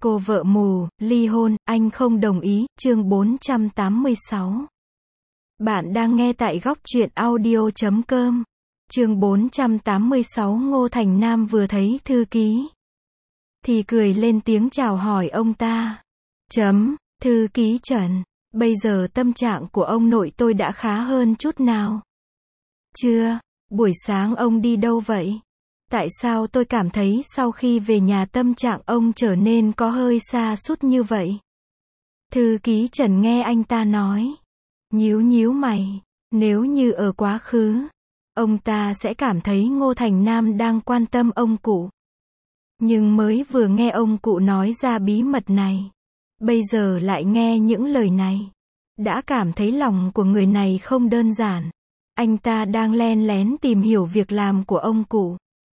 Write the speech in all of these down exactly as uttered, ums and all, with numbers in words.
Cô vợ mù, ly hôn, anh không đồng ý, chương bốn trăm tám mươi sáu. Bạn đang nghe tại góc truyện audio chấm com. Chương bốn trăm tám mươi sáu. Ngô Thành Nam vừa thấy thư ký thì cười lên tiếng chào hỏi ông ta. Chấm, thư ký Trần, bây giờ tâm trạng của ông nội tôi đã khá hơn chút nào? Chưa, buổi sáng ông đi đâu vậy? Tại sao tôi cảm thấy sau khi về nhà tâm trạng ông trở nên có hơi sa sút như vậy? Thư ký Trần nghe anh ta nói, nhíu nhíu mày, nếu như ở quá khứ, ông ta sẽ cảm thấy Ngô Thành Nam đang quan tâm ông cụ. Nhưng mới vừa nghe ông cụ nói ra bí mật này, bây giờ lại nghe những lời này, đã cảm thấy lòng của người này không đơn giản. Anh ta đang len lén tìm hiểu việc làm của ông cụ.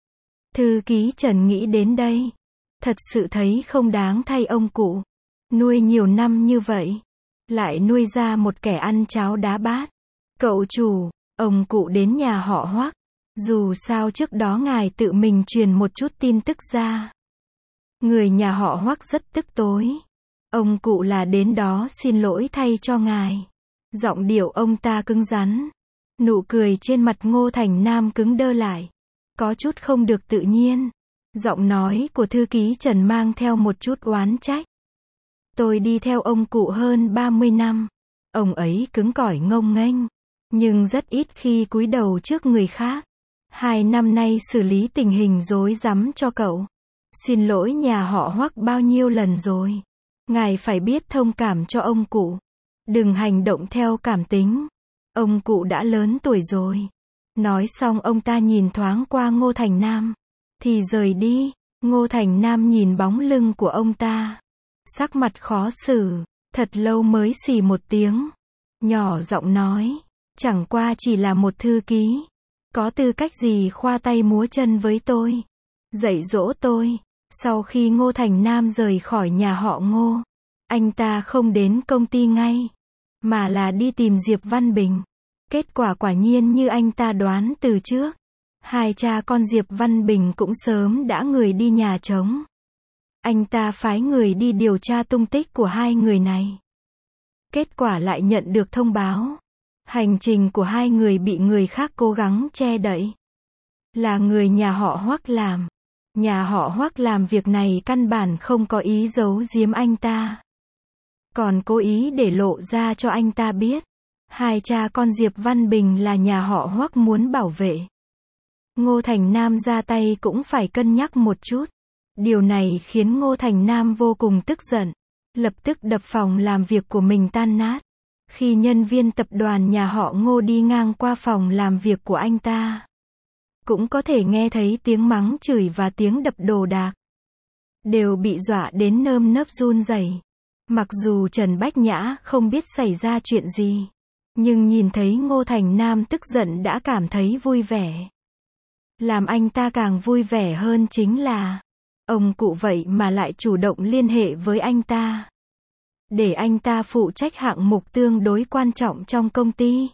Thư ký Trần nghĩ đến đây, thật sự thấy không đáng thay ông cụ. Nuôi nhiều năm như vậy, lại nuôi ra một kẻ ăn cháo đá bát. Cậu chủ, ông cụ đến nhà họ Hoắc. Dù sao trước đó ngài tự mình truyền một chút tin tức ra. Người nhà họ Hoắc rất tức tối. Ông cụ là đến đó xin lỗi thay cho ngài. Giọng điệu ông ta cứng rắn. Nụ cười trên mặt Ngô Thành Nam cứng đơ lại. Có chút không được tự nhiên. Giọng nói của thư ký Trần mang theo một chút oán trách. Tôi đi theo ông cụ hơn ba mươi năm. Ông ấy cứng cỏi ngông nghênh, nhưng rất ít khi cúi đầu trước người khác. Hai năm nay xử lý tình hình rối rắm cho cậu. Xin lỗi nhà họ Hoắc bao nhiêu lần rồi. Ngài phải biết thông cảm cho ông cụ. Đừng hành động theo cảm tính. Ông cụ đã lớn tuổi rồi. Nói xong ông ta nhìn thoáng qua Ngô Thành Nam, thì rời đi. Ngô Thành Nam nhìn bóng lưng của ông ta, sắc mặt khó xử, thật lâu mới xì một tiếng, nhỏ giọng nói, chẳng qua chỉ là một thư ký, có tư cách gì khoa tay múa chân với tôi, dạy dỗ tôi. Sau khi Ngô Thành Nam rời khỏi nhà họ Ngô, anh ta không đến công ty ngay, mà là đi tìm Diệp Văn Bình. Kết quả quả nhiên như anh ta đoán từ trước. Hai cha con Diệp Văn Bình cũng sớm đã người đi nhà trống. Anh ta phái người đi điều tra tung tích của hai người này. Kết quả lại nhận được thông báo. Hành trình của hai người bị người khác cố gắng che đậy. Là người nhà họ Hoắc làm. Nhà họ Hoắc làm việc này căn bản không có ý giấu giếm anh ta. Còn cố ý để lộ ra cho anh ta biết. Hai cha con Diệp Văn Bình là nhà họ Hoắc muốn bảo vệ. Ngô Thành Nam ra tay cũng phải cân nhắc một chút. Điều này khiến Ngô Thành Nam vô cùng tức giận. Lập tức đập phòng làm việc của mình tan nát. Khi nhân viên tập đoàn nhà họ Ngô đi ngang qua phòng làm việc của anh ta, cũng có thể nghe thấy tiếng mắng chửi và tiếng đập đồ đạc. Đều bị dọa đến nơm nớp run rẩy. Mặc dù Trần Bách Nhã không biết xảy ra chuyện gì, nhưng nhìn thấy Ngô Thành Nam tức giận đã cảm thấy vui vẻ. Làm anh ta càng vui vẻ hơn chính là, ông cụ vậy mà lại chủ động liên hệ với anh ta. Để anh ta phụ trách hạng mục tương đối quan trọng trong công ty.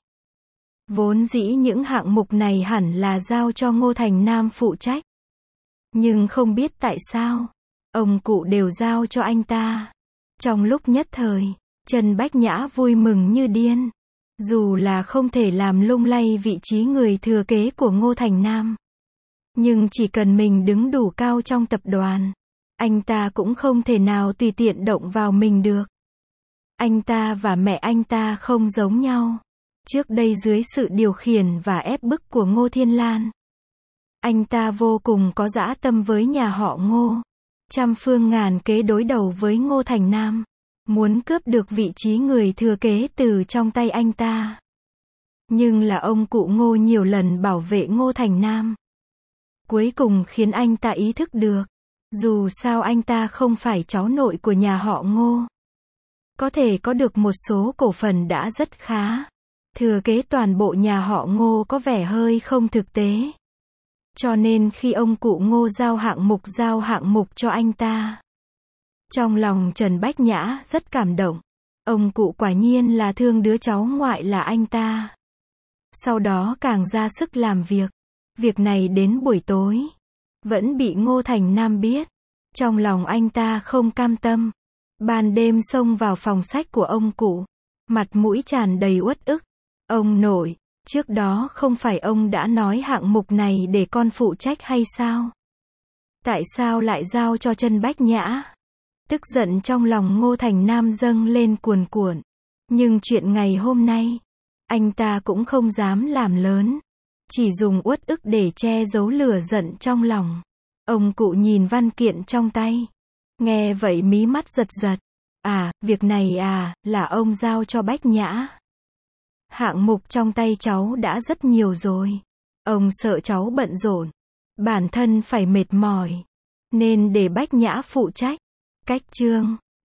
Vốn dĩ những hạng mục này hẳn là giao cho Ngô Thành Nam phụ trách. Nhưng không biết tại sao, ông cụ đều giao cho anh ta. Trong lúc nhất thời, Trần Bách Nhã vui mừng như điên. Dù là không thể làm lung lay vị trí người thừa kế của Ngô Thành Nam, nhưng chỉ cần mình đứng đủ cao trong tập đoàn, anh ta cũng không thể nào tùy tiện động vào mình được. Anh ta và mẹ anh ta không giống nhau. Trước đây dưới sự điều khiển và ép bức của Ngô Thiên Lan, anh ta vô cùng có dã tâm với nhà họ Ngô. Trăm phương ngàn kế đối đầu với Ngô Thành Nam. Muốn cướp được vị trí người thừa kế từ trong tay anh ta. Nhưng là ông cụ Ngô nhiều lần bảo vệ Ngô Thành Nam. Cuối cùng khiến anh ta ý thức được. Dù sao anh ta không phải cháu nội của nhà họ Ngô. Có thể có được một số cổ phần đã rất khá. Thừa kế toàn bộ nhà họ Ngô có vẻ hơi không thực tế. Cho nên khi ông cụ Ngô giao hạng mục giao hạng mục cho anh ta, trong lòng Trần Bách Nhã rất cảm động. Ông cụ quả nhiên là thương đứa cháu ngoại là anh ta. Sau đó càng ra sức làm việc. Việc này đến buổi tối vẫn bị Ngô Thành Nam biết. Trong lòng anh ta không cam tâm. Ban đêm xông vào phòng sách của ông cụ. Mặt mũi tràn đầy uất ức. Ông nội, trước đó không phải ông đã nói hạng mục này để con phụ trách hay sao? Tại sao lại giao cho Trân Bách Nhã? Tức giận trong lòng Ngô Thành Nam dâng lên cuồn cuộn. Nhưng chuyện ngày hôm nay, anh ta cũng không dám làm lớn. Chỉ dùng uất ức để che giấu lửa giận trong lòng. Ông cụ nhìn văn kiện trong tay. Nghe vậy mí mắt giật giật. À, việc này à, là ông giao cho Bách Nhã. Hạng mục trong tay cháu đã rất nhiều rồi. Ông sợ cháu bận rộn. Bản thân phải mệt mỏi. Nên để Bách Nhã phụ trách. Cách chương